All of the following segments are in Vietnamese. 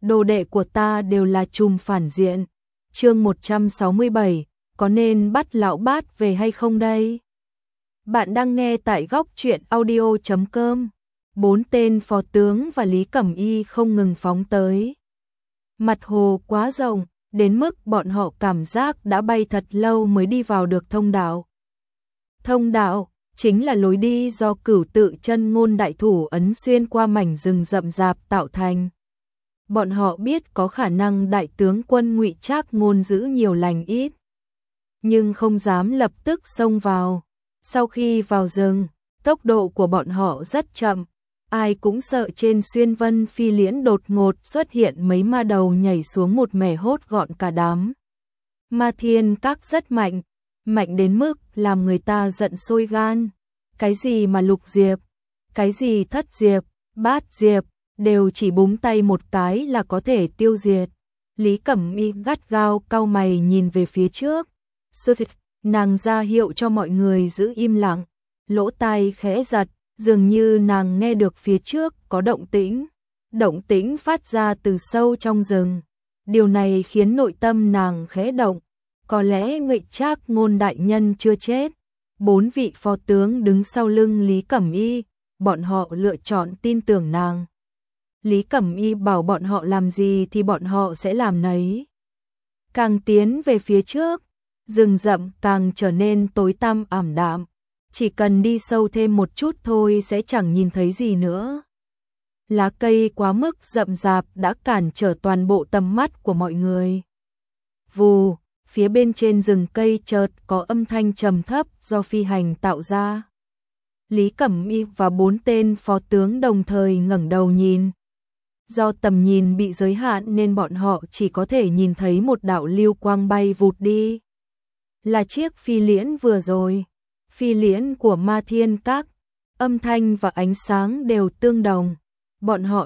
đồ đệ của ta đều là trùm phản diện. Chương 167, có nên bắt lão bát về hay không đây? Bạn đang nghe tại góc truyện audio.com. 4 tên phó tướng và Lý Cẩm Y không ngừng phóng tới. Mặt hồ quá rộng, đến mức bọn họ cảm giác đã bay thật lâu mới đi vào được thông đạo. Thông đạo chính là lối đi do Cửu Tự Chân Ngôn đại thủ ấn xuyên qua mảnh rừng rậm rạp tạo thành. Bọn họ biết có khả năng đại tướng quân Ngụy Trác Ngôn giữ nhiều lành ít, nhưng không dám lập tức xông vào. Sau khi vào rừng, tốc độ của bọn họ rất chậm, ai cũng sợ trên xuyên vân phi liễn đột ngột xuất hiện mấy ma đầu nhảy xuống một mẻ hốt gọn cả đám. Ma Thiên Các rất mạnh, mạnh đến mức làm người ta giận sôi gan. Cái gì mà Lục Diệp, cái gì Thất Diệp, Bát Diệp, đều chỉ búng tay một cái là có thể tiêu diệt. Lý Cẩm Y gắt gao cau mày nhìn về phía trước. Nàng ra hiệu cho mọi người giữ im lặng, lỗ tai khẽ giật, dường như nàng nghe được phía trước có động tĩnh phát ra từ sâu trong rừng. Điều này khiến nội tâm nàng khẽ động, có lẽ Ngụy Trác Ngôn đại nhân chưa chết. 4 vị phó tướng đứng sau lưng Lý Cẩm Y, bọn họ lựa chọn tin tưởng nàng. Lý Cẩm Y bảo bọn họ làm gì thì bọn họ sẽ làm nấy. Càng tiến về phía trước, rừng rậm càng trở nên tối tăm ảm đạm, chỉ cần đi sâu thêm một chút thôi sẽ chẳng nhìn thấy gì nữa. Lá cây quá mức rậm rạp đã cản trở toàn bộ tầm mắt của mọi người. Vù, phía bên trên rừng cây chợt có âm thanh trầm thấp do phi hành tạo ra. Lý Cẩm Y và 4 tên phó tướng đồng thời ngẩng đầu nhìn. Do tầm nhìn bị giới hạn nên bọn họ chỉ có thể nhìn thấy một đạo lưu quang bay vụt đi. Là chiếc phi liễn vừa rồi, phi liễn của Ma Thiên Các, âm thanh và ánh sáng đều tương đồng. Bọn họ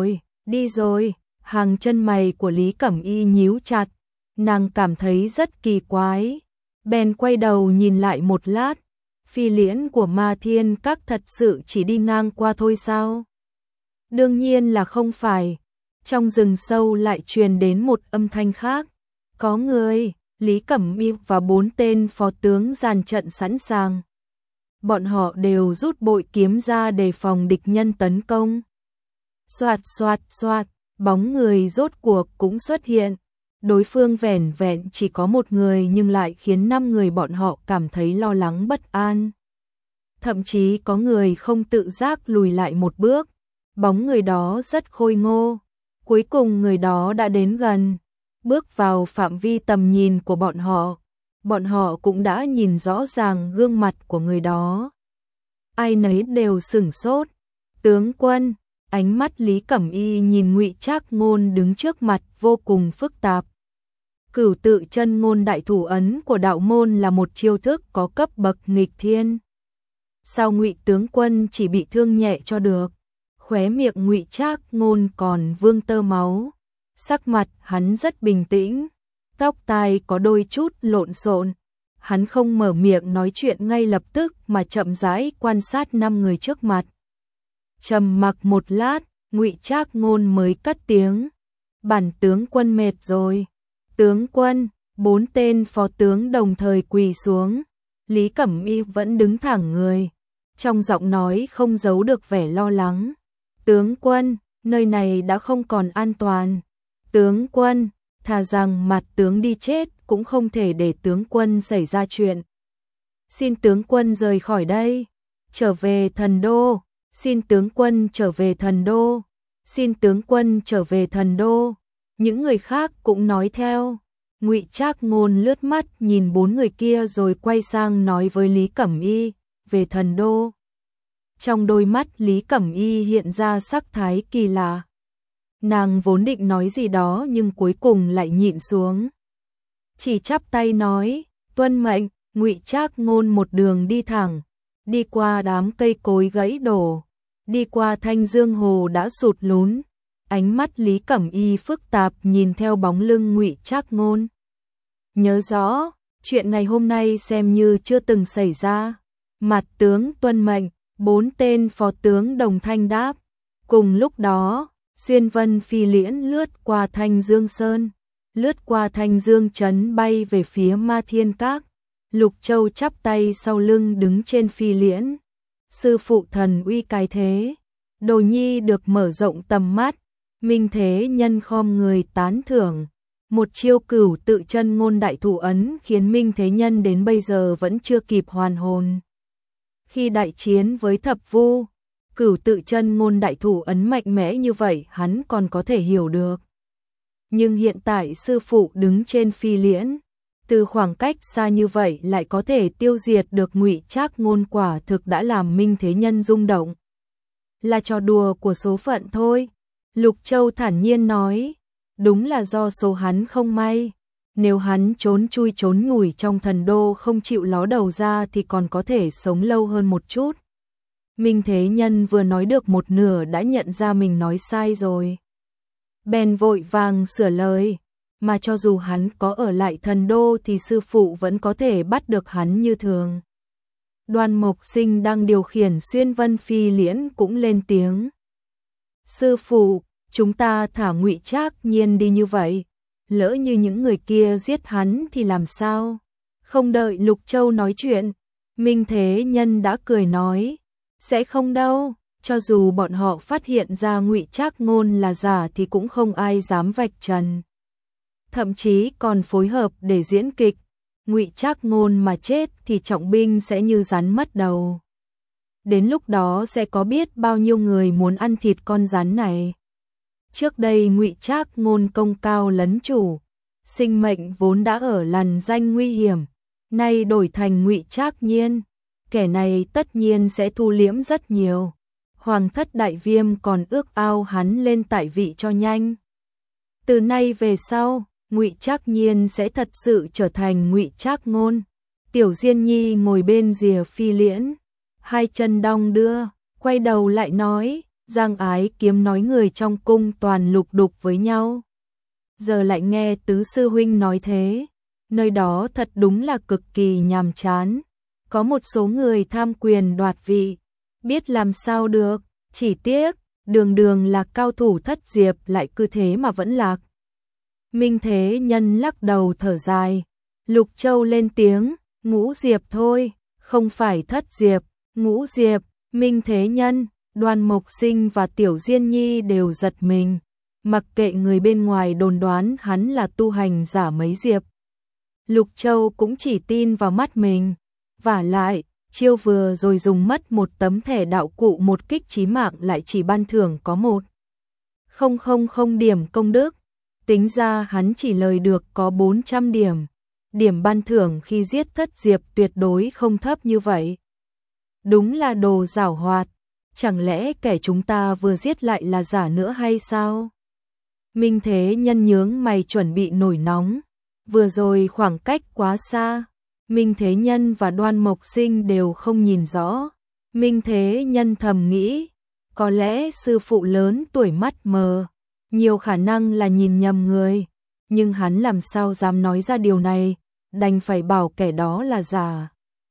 đi rồi, hàng chân mày của Lý Cẩm Y nhíu chặt, nàng cảm thấy rất kỳ quái. Bèn quay đầu nhìn lại một lát, phi liễn của Ma Thiên Các thật sự chỉ đi ngang qua thôi sao? Đương nhiên là không phải. Trong rừng sâu lại truyền đến một âm thanh khác. Có người. Lý Cẩm Y và 4 tên phó tướng dàn trận sẵn sàng. Bọn họ đều rút bội kiếm ra để phòng địch nhân tấn công. Xoạt xoạt xoạt, bóng người rốt cuộc cũng xuất hiện. Đối phương vẻn vẹn chỉ có một người nhưng lại khiến 5 người bọn họ cảm thấy lo lắng bất an. Thậm chí có người không tự giác lùi lại một bước. Bóng người đó rất khôi ngô. Cuối cùng người đó đã đến gần, bước vào phạm vi tầm nhìn của bọn họ. Bọn họ cũng đã nhìn rõ ràng gương mặt của người đó. Ai nấy đều sửng sốt. Tướng quân, ánh mắt Lý Cẩm Y nhìn Ngụy Trác Ngôn đứng trước mặt vô cùng phức tạp. Cửu Tự Chân Ngôn đại thủ ấn của đạo môn là một chiêu thức có cấp bậc nghịch thiên. Sao Ngụy tướng quân chỉ bị thương nhẹ cho được? Khóe miệng Ngụy Trác Ngôn còn vương tơ máu. Sắc mặt hắn rất bình tĩnh, tóc tai có đôi chút lộn xộn. Hắn không mở miệng nói chuyện ngay lập tức mà chậm rãi quan sát 5 người trước mặt. Trầm mặc một lát, Ngụy Trác Ngôn mới cất tiếng. Bản tướng quân mệt rồi. Tướng quân, 4 tên phó tướng đồng thời quỳ xuống. Lý Cẩm Y vẫn đứng thẳng người, trong giọng nói không giấu được vẻ lo lắng. Tướng quân, nơi này đã không còn an toàn. Tướng quân, thà rằng mặt tướng đi chết cũng không thể để tướng quân xảy ra chuyện. Xin tướng quân rời khỏi đây, trở về Thần Đô. Xin tướng quân trở về Thần Đô. Xin tướng quân trở về Thần Đô. Những người khác cũng nói theo. Ngụy Trác Ngôn lướt mắt nhìn 4 người kia rồi quay sang nói với Lý Cẩm Y, về Thần Đô. Trong đôi mắt Lý Cẩm Y hiện ra sắc thái kỳ lạ. Nàng vốn định nói gì đó nhưng cuối cùng lại nhịn xuống. Chỉ chắp tay nói, tuân mệnh. Ngụy Trác Ngôn một đường đi thẳng, đi qua đám cây cối gãy đổ, đi qua thanh dương hồ đã sụt lún. Ánh mắt Lý Cẩm Y phức tạp nhìn theo bóng lưng Ngụy Trác Ngôn. Nhớ rõ, chuyện ngày hôm nay xem như chưa từng xảy ra. Mặt tướng tuân mệnh. 4 tên phó tướng đồng thanh đáp. Cùng lúc đó, xuyên vân phi liễn lướt qua Thanh Dương Sơn, lướt qua Thanh Dương trấn bay về phía Ma Thiên Các. Lục Châu chắp tay sau lưng đứng trên phi liễn. Sư phụ thần uy cái thế. Đồ nhi được mở rộng tầm mắt. Minh Thế Nhân khom người tán thưởng. Một chiêu Cửu Tự Chân Ngôn đại thủ ấn khiến Minh Thế Nhân đến bây giờ vẫn chưa kịp hoàn hồn. Khi đại chiến với Thập Vu, Cửu Tự Chân Ngôn đại thủ ấn mạnh mẽ như vậy hắn còn có thể hiểu được. Nhưng hiện tại sư phụ đứng trên phi liễn, từ khoảng cách xa như vậy lại có thể tiêu diệt được Ngụy Trác Ngôn, quả thực đã làm Minh Thế Nhân rung động. Là trò đùa của số phận thôi, Lục Châu thản nhiên nói, đúng là do số hắn không may. Nếu hắn trốn chui trốn nhủi trong thần đô không chịu ló đầu ra thì còn có thể sống lâu hơn một chút. Minh Thế Nhân vừa nói được một nửa đã nhận ra mình nói sai rồi. Bèn vội vàng sửa lời, mà cho dù hắn có ở lại thần đô thì sư phụ vẫn có thể bắt được hắn như thường. Đoan Mộc Sinh đang điều khiển xuyên vân phi liễn cũng lên tiếng. Sư phụ, chúng ta thả Ngụy Trác Nhiên đi như vậy, lỡ như những người kia giết hắn thì làm sao? Không đợi Lục Châu nói chuyện, Minh Thế Nhân đã cười nói, sẽ không đâu, cho dù bọn họ phát hiện ra Ngụy Trác Ngôn là giả thì cũng không ai dám vạch trần. Thậm chí còn phối hợp để diễn kịch, Ngụy Trác Ngôn mà chết thì trọng binh sẽ như rắn mất đầu. Đến lúc đó sẽ có biết bao nhiêu người muốn ăn thịt con rắn này. Trước đây Ngụy Trác Ngôn công cao lấn chủ, sinh mệnh vốn đã ở lằn ranh nguy hiểm, nay đổi thành Ngụy Trác Nhiên, kẻ này tất nhiên sẽ thu liễm rất nhiều. Hoàng thất Đại Viêm còn ước ao hắn lên tại vị cho nhanh. Từ nay về sau, Ngụy Trác Nhiên sẽ thật sự trở thành Ngụy Trác Ngôn. Tiểu Diên Nhi ngồi bên rìa phi liễn, hai chân đong đưa, quay đầu lại nói, Giang Ái Kiếm nói người trong cung toàn lục đục với nhau. Giờ lại nghe tứ sư huynh nói thế, nơi đó thật đúng là cực kỳ nhàm chán. Có một số người tham quyền đoạt vị, biết làm sao được, chỉ tiếc, đường đường là cao thủ thất diệp lại cứ thế mà vẫn lạc. Minh Thế Nhân lắc đầu thở dài, Lục Châu lên tiếng, Ngũ Diệp thôi, không phải thất diệp, Ngũ Diệp. Minh Thế Nhân, Đoan Mộc Sinh và Tiểu Diên Nhi đều giật mình, mặc kệ người bên ngoài đồn đoán hắn là tu hành giả mấy diệp. Lục Châu cũng chỉ tin vào mắt mình, vả lại, chiêu vừa rồi dùng mất một tấm thẻ đạo cụ một kích chí mạng lại chỉ ban thưởng có 1,000 điểm công đức, tính ra hắn chỉ lời được có 400 điểm. Điểm ban thưởng khi giết thất diệp tuyệt đối không thấp như vậy. Đúng là đồ giảo hoạt, chẳng lẽ kẻ chúng ta vừa giết lại là giả nữa hay sao? Minh Thế Nhân nhướng mày chuẩn bị nổi nóng, vừa rồi khoảng cách quá xa, Minh Thế Nhân và Đoan Mộc Sinh đều không nhìn rõ. Minh Thế Nhân thầm nghĩ, có lẽ sư phụ lớn tuổi mắt mờ, nhiều khả năng là nhìn nhầm người, nhưng hắn làm sao dám nói ra điều này, đành phải bảo kẻ đó là giả.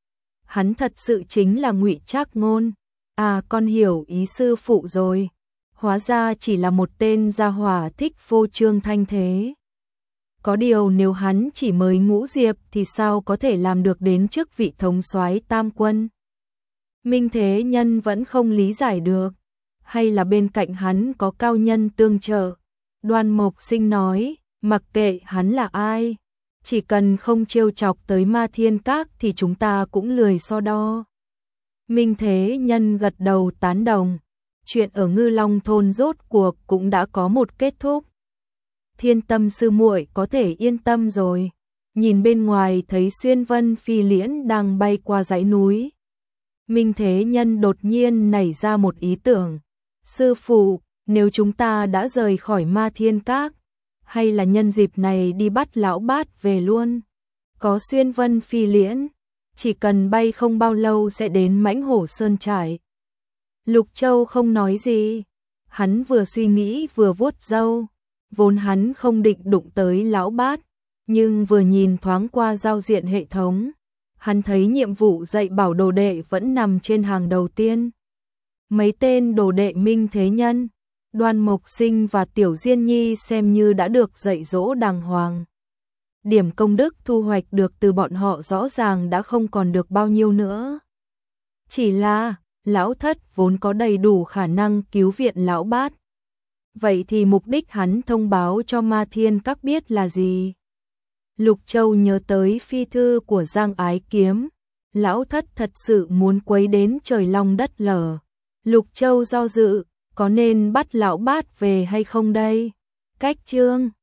Hắn thật sự chính là Ngụy Trác Ngôn. À, con hiểu ý sư phụ rồi. Hóa ra chỉ là một tên gia hỏa thích phô trương thanh thế. Có điều nếu hắn chỉ mới Ngũ Diệp thì sao có thể làm được đến chức vị thống soái tam quân? Minh Thế Nhân vẫn không lý giải được. Hay là bên cạnh hắn có cao nhân tương trợ? Đoan Mộc Sinh nói, mặc kệ hắn là ai, chỉ cần không trêu chọc tới Ma Thiên Các thì chúng ta cũng lười so đo. Minh Thế Nhân gật đầu tán đồng. Chuyện ở Ngư Long thôn rốt cuộc cũng đã có một kết thúc. Thiên Tâm sư muội có thể yên tâm rồi. Nhìn bên ngoài thấy xuyên vân phi liễn đang bay qua dãy núi. Minh Thế Nhân đột nhiên nảy ra một ý tưởng. Sư phụ, nếu chúng ta đã rời khỏi Ma Thiên Các, hay là nhân dịp này đi bắt lão bát về luôn? Có xuyên vân phi liễn, chỉ cần bay không bao lâu sẽ đến Mãnh Hổ Sơn Trại. Lục Châu không nói gì, hắn vừa suy nghĩ vừa vuốt râu, vốn hắn không định đụng tới lão bát, nhưng vừa nhìn thoáng qua giao diện hệ thống, hắn thấy nhiệm vụ dạy bảo đồ đệ vẫn nằm trên hàng đầu tiên. Mấy tên đồ đệ Minh Thế Nhân, Đoan Mộc Sinh và Tiểu Diên Nhi xem như đã được dạy dỗ đàng hoàng. Điểm công đức thu hoạch được từ bọn họ rõ ràng đã không còn được bao nhiêu nữa. Chỉ là, lão thất vốn có đầy đủ khả năng cứu viện lão bát. Vậy thì mục đích hắn thông báo cho Ma Thiên Các biết là gì? Lục Châu nhớ tới phi thư của Giang Ái Kiếm. Lão thất thật sự muốn quấy đến trời long đất lở. Lục Châu do dự, có nên bắt lão bát về hay không đây? Cách chương